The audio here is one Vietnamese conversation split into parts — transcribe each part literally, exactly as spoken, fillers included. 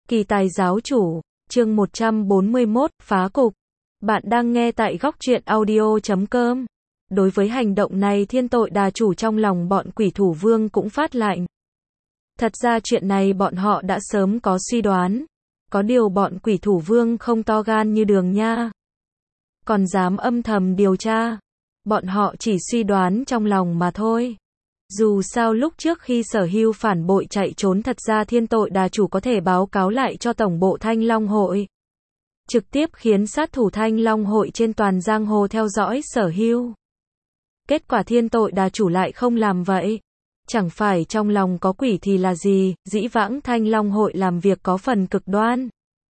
Kỳ tài giáo chủ, chương một trăm bốn mươi mốt, phá cục. Bạn đang nghe tại góc truyện audio chấm com. Đối với hành động này thiên tội đà chủ trong lòng bọn quỷ thủ vương cũng phát lạnh. Thật ra chuyện này bọn họ đã sớm có suy đoán. Có điều bọn quỷ thủ vương không to gan như Đường Nha. Còn dám âm thầm điều tra. Bọn họ chỉ suy đoán trong lòng mà thôi. Dù sao lúc trước khi Sở Hưu phản bội chạy trốn thật ra thiên tội đà chủ có thể báo cáo lại cho tổng bộ Thanh Long Hội. Trực tiếp khiến sát thủ Thanh Long Hội trên toàn giang hồ theo dõi Sở Hưu. Kết quả thiên tội đà chủ lại không làm vậy. Chẳng phải trong lòng có quỷ thì là gì, dĩ vãng Thanh Long Hội làm việc có phần cực đoan.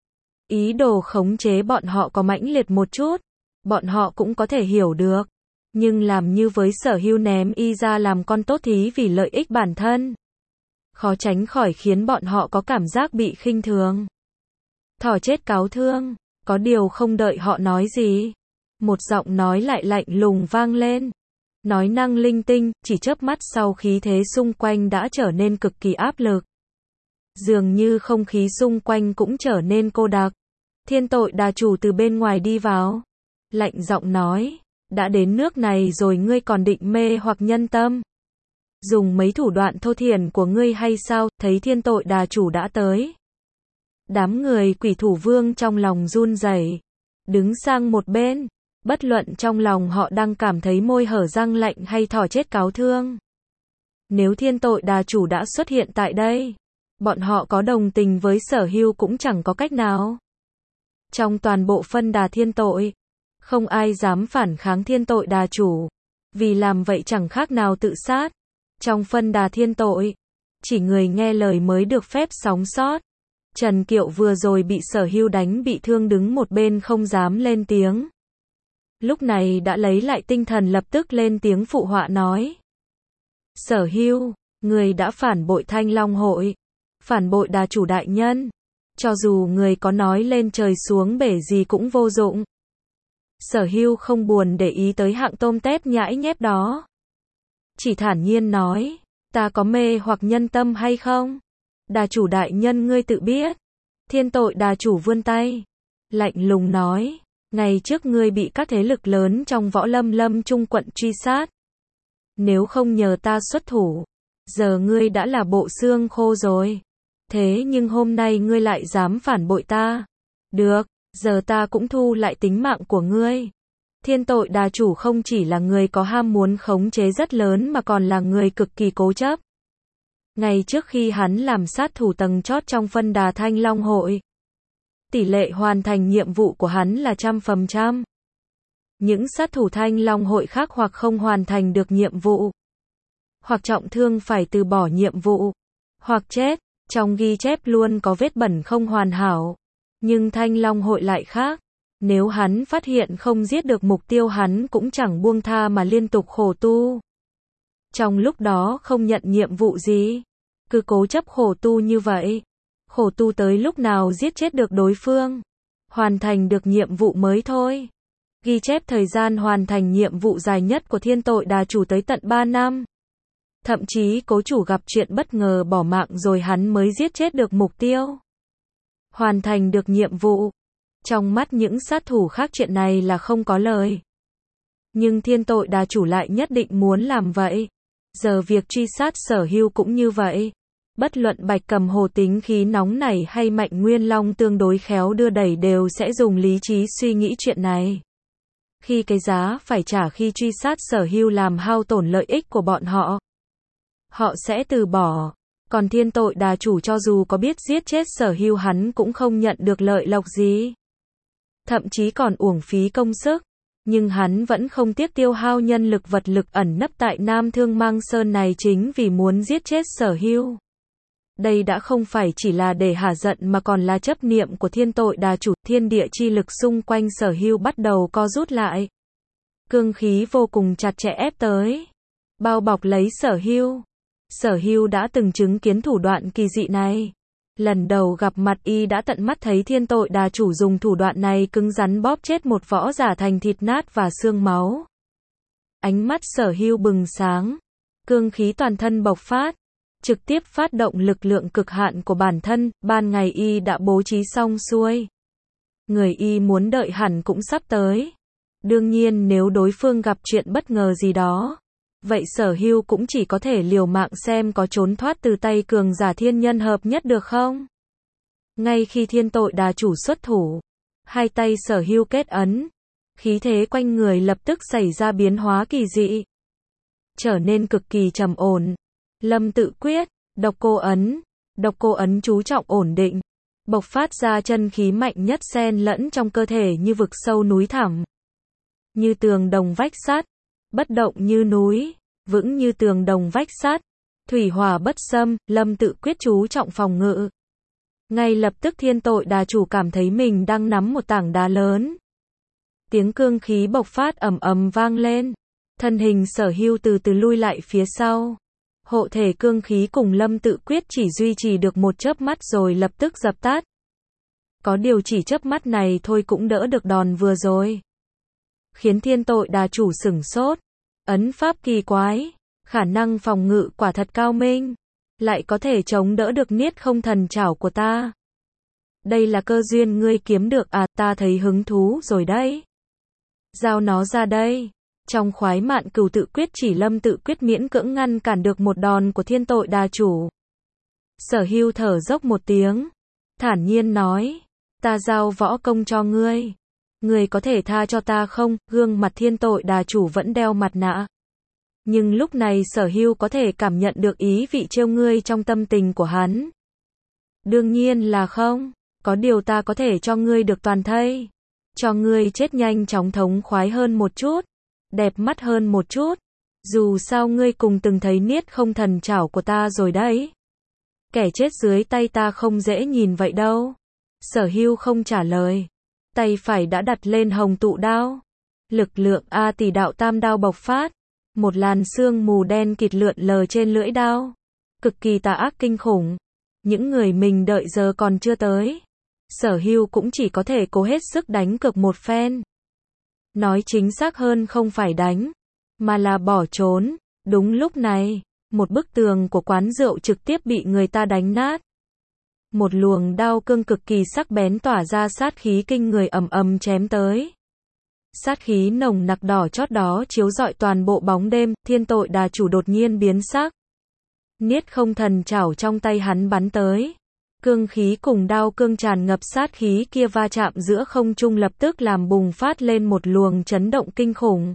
Ý đồ khống chế bọn họ có mãnh liệt một chút. Bọn họ cũng có thể hiểu được. Nhưng làm như với Sở Hưu ném y ra làm con tốt thí vì lợi ích bản thân. Khó tránh khỏi khiến bọn họ có cảm giác bị khinh thường. Thỏ chết cáo thương, có điều không đợi họ nói gì. Một giọng nói lại lạnh lùng vang lên. Nói năng linh tinh, chỉ chớp mắt sau khí thế xung quanh đã trở nên cực kỳ áp lực. Dường như không khí xung quanh cũng trở nên cô đặc. Thiên tội đà chủ từ bên ngoài đi vào. Lạnh giọng nói. Đã đến nước này rồi ngươi còn định mê hoặc nhân tâm. Dùng mấy thủ đoạn thô thiển của ngươi hay sao, thấy thiên tội đà chủ đã tới. Đám người quỷ thủ vương trong lòng run rẩy, đứng sang một bên, bất luận trong lòng họ đang cảm thấy môi hở răng lạnh hay thỏ chết cáo thương. Nếu thiên tội đà chủ đã xuất hiện tại đây, bọn họ có đồng tình với Sở Hưu cũng chẳng có cách nào. Trong toàn bộ phân đà thiên tội, không ai dám phản kháng thiên tội đà chủ, vì làm vậy chẳng khác nào tự sát. Trong phân đà thiên tội, chỉ người nghe lời mới được phép sống sót. Trần Kiệu vừa rồi bị Sở Hưu đánh bị thương đứng một bên không dám lên tiếng. Lúc này đã lấy lại tinh thần lập tức lên tiếng phụ họa nói. Sở Hưu, người đã phản bội Thanh Long Hội, phản bội đà chủ đại nhân. Cho dù người có nói lên trời xuống bể gì cũng vô dụng. Sở Hưu không buồn để ý tới hạng tôm tép nhãi nhép đó. Chỉ thản nhiên nói, ta có mê hoặc nhân tâm hay không? Đà chủ đại nhân ngươi tự biết. Thiên tội đà chủ vươn tay. Lạnh lùng nói, ngày trước ngươi bị các thế lực lớn trong võ lâm lâm trung quận truy sát. Nếu không nhờ ta xuất thủ, giờ ngươi đã là bộ xương khô rồi. Thế nhưng hôm nay ngươi lại dám phản bội ta. Được. Giờ ta cũng thu lại tính mạng của ngươi. Thiên tội đà chủ không chỉ là người có ham muốn khống chế rất lớn mà còn là người cực kỳ cố chấp. Ngày trước khi hắn làm sát thủ tầng chót trong phân đà Thanh Long Hội, tỷ lệ hoàn thành nhiệm vụ của hắn là trăm phần trăm. Những sát thủ Thanh Long Hội khác hoặc không hoàn thành được nhiệm vụ, hoặc trọng thương phải từ bỏ nhiệm vụ, hoặc chết. Trong ghi chép luôn có vết bẩn không hoàn hảo. Nhưng Thanh Long Hội lại khác. Nếu hắn phát hiện không giết được mục tiêu hắn cũng chẳng buông tha mà liên tục khổ tu. Trong lúc đó không nhận nhiệm vụ gì. Cứ cố chấp khổ tu như vậy. Khổ tu tới lúc nào giết chết được đối phương. Hoàn thành được nhiệm vụ mới thôi. Ghi chép thời gian hoàn thành nhiệm vụ dài nhất của thiên tội đà chủ tới tận ba năm. Thậm chí cố chủ gặp chuyện bất ngờ bỏ mạng rồi hắn mới giết chết được mục tiêu. Hoàn thành được nhiệm vụ. Trong mắt những sát thủ khác chuyện này là không có lời. Nhưng thiên tội đà chủ lại nhất định muốn làm vậy. Giờ việc truy sát Sở Hưu cũng như vậy. Bất luận Bạch Cầm Hồ tính khí nóng nảy hay Mạnh Nguyên Long tương đối khéo đưa đẩy đều sẽ dùng lý trí suy nghĩ chuyện này. Khi cái giá phải trả khi truy sát Sở Hưu làm hao tổn lợi ích của bọn họ, họ sẽ từ bỏ. Còn thiên tội đà chủ cho dù có biết giết chết Sở Hưu hắn cũng không nhận được lợi lộc gì. Thậm chí còn uổng phí công sức. Nhưng hắn vẫn không tiếc tiêu hao nhân lực vật lực ẩn nấp tại Nam Thương Mang Sơn này chính vì muốn giết chết Sở Hưu. Đây đã không phải chỉ là để hả giận mà còn là chấp niệm của thiên tội đà chủ. Thiên địa chi lực xung quanh Sở Hưu bắt đầu co rút lại. Cương khí vô cùng chặt chẽ ép tới. Bao bọc lấy Sở Hưu. Sở Hưu đã từng chứng kiến thủ đoạn kỳ dị này. Lần đầu gặp mặt y đã tận mắt thấy thiên tội đà chủ dùng thủ đoạn này cứng rắn bóp chết một võ giả thành thịt nát và xương máu. Ánh mắt Sở Hưu bừng sáng. Cương khí toàn thân bộc phát. trực tiếp phát động lực lượng cực hạn của bản thân, ban ngày y đã bố trí xong xuôi. Người y muốn đợi hẳn cũng sắp tới. Đương nhiên nếu đối phương gặp chuyện bất ngờ gì đó, vậy Sở Hưu cũng chỉ có thể liều mạng xem có trốn thoát từ tay cường giả thiên nhân hợp nhất được không. Ngay khi thiên tội đà chủ xuất thủ, hai tay Sở Hưu kết ấn, khí thế quanh người lập tức xảy ra biến hóa kỳ dị, trở nên cực kỳ trầm ổn. Lâm tự quyết, độc cô ấn, độc cô ấn chú trọng ổn định, bộc phát ra chân khí mạnh nhất xen lẫn trong cơ thể như vực sâu núi thẳm, như tường đồng vách sắt, bất động như núi, vững như tường đồng vách sắt, thủy hỏa bất xâm. Lâm tự quyết chú trọng phòng ngự. Ngay lập tức thiên tội đà chủ cảm thấy mình đang nắm một tảng đá lớn. Tiếng cương khí bộc phát ầm ầm vang lên, thân hình Sở Hưu từ từ lui lại phía sau. Hộ thể cương khí cùng Lâm tự quyết chỉ duy trì được một chớp mắt rồi lập tức dập tắt. Có điều chỉ chớp mắt này thôi cũng đỡ được đòn vừa rồi, khiến thiên tội đà chủ sửng sốt. Ấn pháp kỳ quái, khả năng phòng ngự quả thật cao minh, lại có thể chống đỡ được niết không thần trảo của ta. Đây là cơ duyên ngươi kiếm được à, ta thấy hứng thú rồi đấy. Giao nó ra đây. Trong khoái mạn cửu tự quyết chỉ Lâm tự quyết miễn cưỡng ngăn cản được một đòn của thiên tội đà chủ. Sở Hưu thở dốc một tiếng, thản nhiên nói, ta giao võ công cho ngươi. Ngươi có thể tha cho ta không? Gương mặt thiên tội đà chủ vẫn đeo mặt nạ. Nhưng lúc này Sở Hưu có thể cảm nhận được ý vị trêu ngươi trong tâm tình của hắn. Đương nhiên là không, có điều ta có thể cho ngươi được toàn thây. Cho ngươi chết nhanh chóng thống khoái hơn một chút, đẹp mắt hơn một chút. Dù sao ngươi cùng từng thấy niết không thần trảo của ta rồi đấy. Kẻ chết dưới tay ta không dễ nhìn vậy đâu. Sở Hưu không trả lời. Tay phải đã đặt lên hồng tụ đao. Lực lượng A tỷ đạo tam đao bộc phát. Một làn sương mù đen kịt lượn lờ trên lưỡi đao. Cực kỳ tà ác kinh khủng. Những người mình đợi giờ còn chưa tới. Sở Hưu cũng chỉ có thể cố hết sức đánh cược một phen. Nói chính xác hơn không phải đánh, mà là bỏ trốn. Đúng lúc này, một bức tường của quán rượu trực tiếp bị người ta đánh nát. Một luồng đao cương cực kỳ sắc bén tỏa ra sát khí kinh người ầm ầm chém tới. Sát khí nồng nặc đỏ chót đó chiếu rọi toàn bộ bóng đêm, thiên tội đà chủ đột nhiên biến sắc. Niết không thần trảo trong tay hắn bắn tới. Cương khí cùng đao cương tràn ngập sát khí kia va chạm giữa không trung lập tức làm bùng phát lên một luồng chấn động kinh khủng.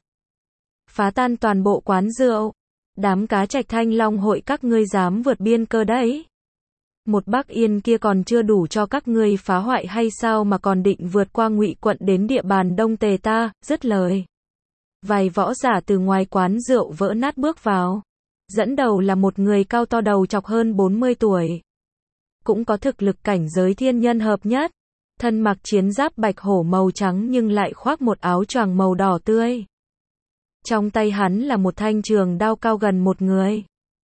Phá tan toàn bộ quán rượu. Đám cá trạch Thanh Long hội các ngươi dám vượt biên cơ đấy. Một Bắc Yên kia còn chưa đủ cho các ngươi phá hoại hay sao mà còn định vượt qua Ngụy quận đến địa bàn Đông Tề ta. Dứt lời, vài võ giả từ ngoài quán rượu vỡ nát bước vào. Dẫn đầu là một người cao to đầu chọc hơn bốn mươi tuổi. Cũng có thực lực cảnh giới thiên nhân hợp nhất. Thân mặc chiến giáp bạch hổ màu trắng nhưng lại khoác một áo choàng màu đỏ tươi. Trong tay hắn là một thanh trường đao cao gần một người.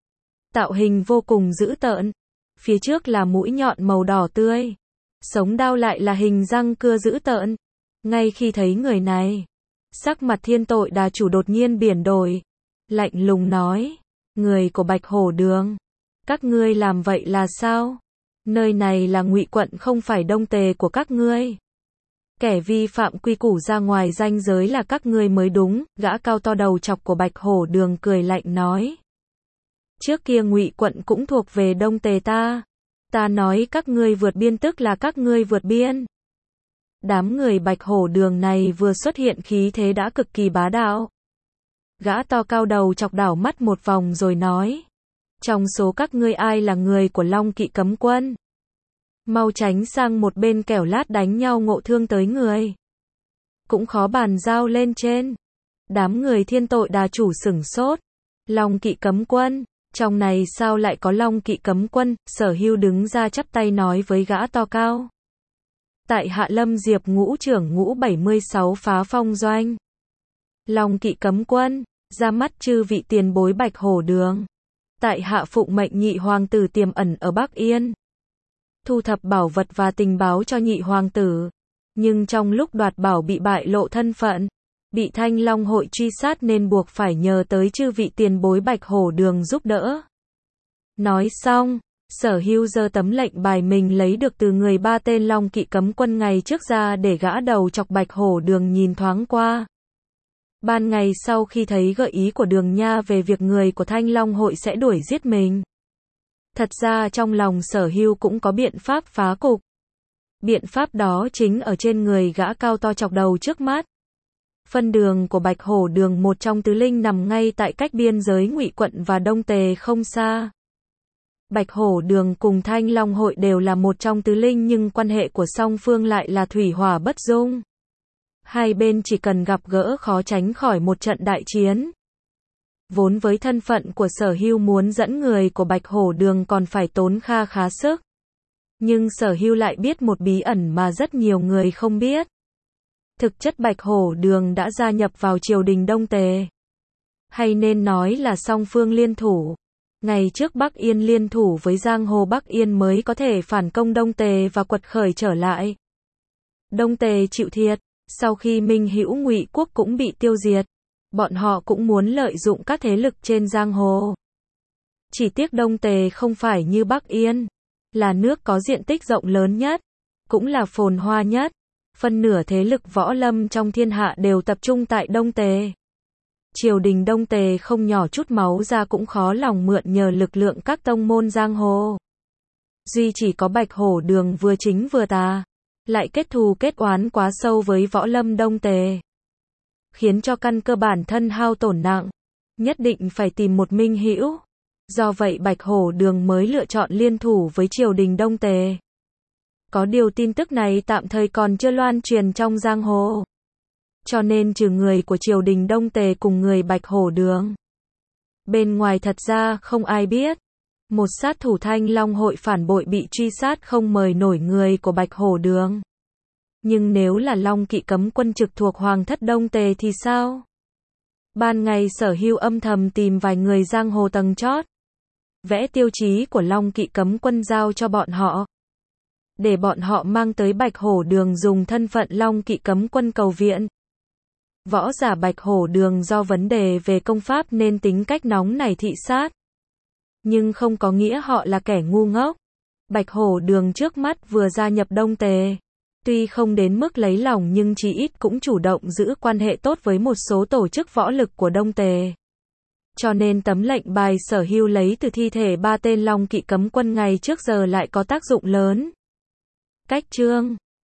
Tạo hình vô cùng dữ tợn. Phía trước là mũi nhọn màu đỏ tươi. Sống đao lại là hình răng cưa dữ tợn. Ngay khi thấy người này, sắc mặt thiên tội đà chủ đột nhiên biển đổi. Lạnh lùng nói, người của Bạch Hổ Đường, các ngươi làm vậy là sao? Nơi này là Ngụy quận không phải Đông Tề của các ngươi. Kẻ vi phạm quy củ ra ngoài ranh giới là các ngươi mới đúng. Gã cao to đầu chọc của Bạch Hổ Đường cười lạnh nói. Trước kia Ngụy quận cũng thuộc về Đông Tề ta. Ta nói các ngươi vượt biên tức là các ngươi vượt biên. Đám người Bạch Hổ Đường này vừa xuất hiện khí thế đã cực kỳ bá đạo. Gã to cao đầu chọc đảo mắt một vòng rồi nói. Trong số các ngươi ai là người của Long Kỵ cấm quân? Mau tránh sang một bên kẻo lát đánh nhau ngộ thương tới người. Cũng khó bàn giao lên trên. Đám người thiên tội đà chủ sửng sốt. Long Kỵ cấm quân? Trong này sao lại có Long Kỵ cấm quân? Sở Hưu đứng ra chắp tay nói với gã to cao. Tại hạ Lâm Diệp ngũ trưởng ngũ bảy mươi sáu phá phong doanh. Long Kỵ cấm quân, ra mắt chư vị tiền bối Bạch Hổ Đường. Tại hạ phụng mệnh nhị hoàng tử tiềm ẩn ở Bắc Yên. Thu thập bảo vật và tình báo cho nhị hoàng tử. Nhưng trong lúc đoạt bảo bị bại lộ thân phận. Bị Thanh Long hội truy sát nên buộc phải nhờ tới chư vị tiền bối Bạch Hổ Đường giúp đỡ. Nói xong, Sở Hưu giơ tấm lệnh bài mình lấy được từ người ba tên Long Kỵ cấm quân ngày trước ra để gã đầu chọc Bạch Hổ Đường nhìn thoáng qua. Ban ngày sau khi thấy gợi ý của Đường Nha về việc người của Thanh Long hội sẽ đuổi giết mình. Thật ra trong lòng Sở Hưu cũng có biện pháp phá cục. Biện pháp đó chính ở trên người gã cao to chọc đầu trước mắt. Phân đường của Bạch Hổ Đường, một trong tứ linh, nằm ngay tại cách biên giới Ngụy quận và Đông Tề không xa. Bạch Hổ Đường cùng Thanh Long hội đều là một trong tứ linh, nhưng quan hệ của song phương lại là thủy hỏa bất dung. Hai bên chỉ cần gặp gỡ khó tránh khỏi một trận đại chiến. Vốn với thân phận của Sở Hưu muốn dẫn người của Bạch Hổ Đường còn phải tốn kha khá sức. Nhưng Sở Hưu lại biết một bí ẩn mà rất nhiều người không biết. Thực chất Bạch Hổ Đường đã gia nhập vào triều đình Đông Tề. Hay nên nói là song phương liên thủ. Ngày trước Bắc Yên liên thủ với giang hồ Bắc Yên mới có thể phản công Đông Tề và quật khởi trở lại. Đông Tề chịu thiệt, sau khi Minh Hữu Ngụy quốc cũng bị tiêu diệt, bọn họ cũng muốn lợi dụng các thế lực trên giang hồ. Chỉ tiếc Đông Tề không phải như Bắc Yên, là nước có diện tích rộng lớn nhất, cũng là phồn hoa nhất. Phân nửa thế lực võ lâm trong thiên hạ đều tập trung tại Đông Tề. Triều đình Đông Tề không nhỏ chút máu ra cũng khó lòng mượn nhờ lực lượng các tông môn giang hồ. Duy chỉ có Bạch Hổ Đường vừa chính vừa tà, lại kết thù kết oán quá sâu với võ lâm Đông Tề, khiến cho căn cơ bản thân hao tổn nặng, nhất định phải tìm một minh hữu. Do vậy Bạch Hổ Đường mới lựa chọn liên thủ với triều đình Đông Tề. Có điều tin tức này tạm thời còn chưa loan truyền trong giang hồ. Cho nên trừ người của triều đình Đông Tề cùng người Bạch Hổ Đường, bên ngoài thật ra không ai biết. Một sát thủ Thanh Long hội phản bội bị truy sát không mời nổi người của Bạch Hổ Đường. Nhưng nếu là Long Kỵ cấm quân trực thuộc Hoàng thất Đông Tề thì sao? Ban ngày Sở Hưu âm thầm tìm vài người giang hồ tầng chót, vẽ tiêu chí của Long Kỵ cấm quân giao cho bọn họ, để bọn họ mang tới Bạch Hổ Đường dùng thân phận Long Kỵ cấm quân cầu viện. Võ giả Bạch Hổ Đường do vấn đề về công pháp nên tính cách nóng nảy thị sát. Nhưng không có nghĩa họ là kẻ ngu ngốc. Bạch Hổ Đường trước mắt vừa gia nhập Đông Tề. Tuy không đến mức lấy lòng nhưng chí ít cũng chủ động giữ quan hệ tốt với một số tổ chức võ lực của Đông Tề. Cho nên tấm lệnh bài Sở Hưu lấy từ thi thể ba tên Long Kỵ cấm quân ngày trước giờ lại có tác dụng lớn. Cách chương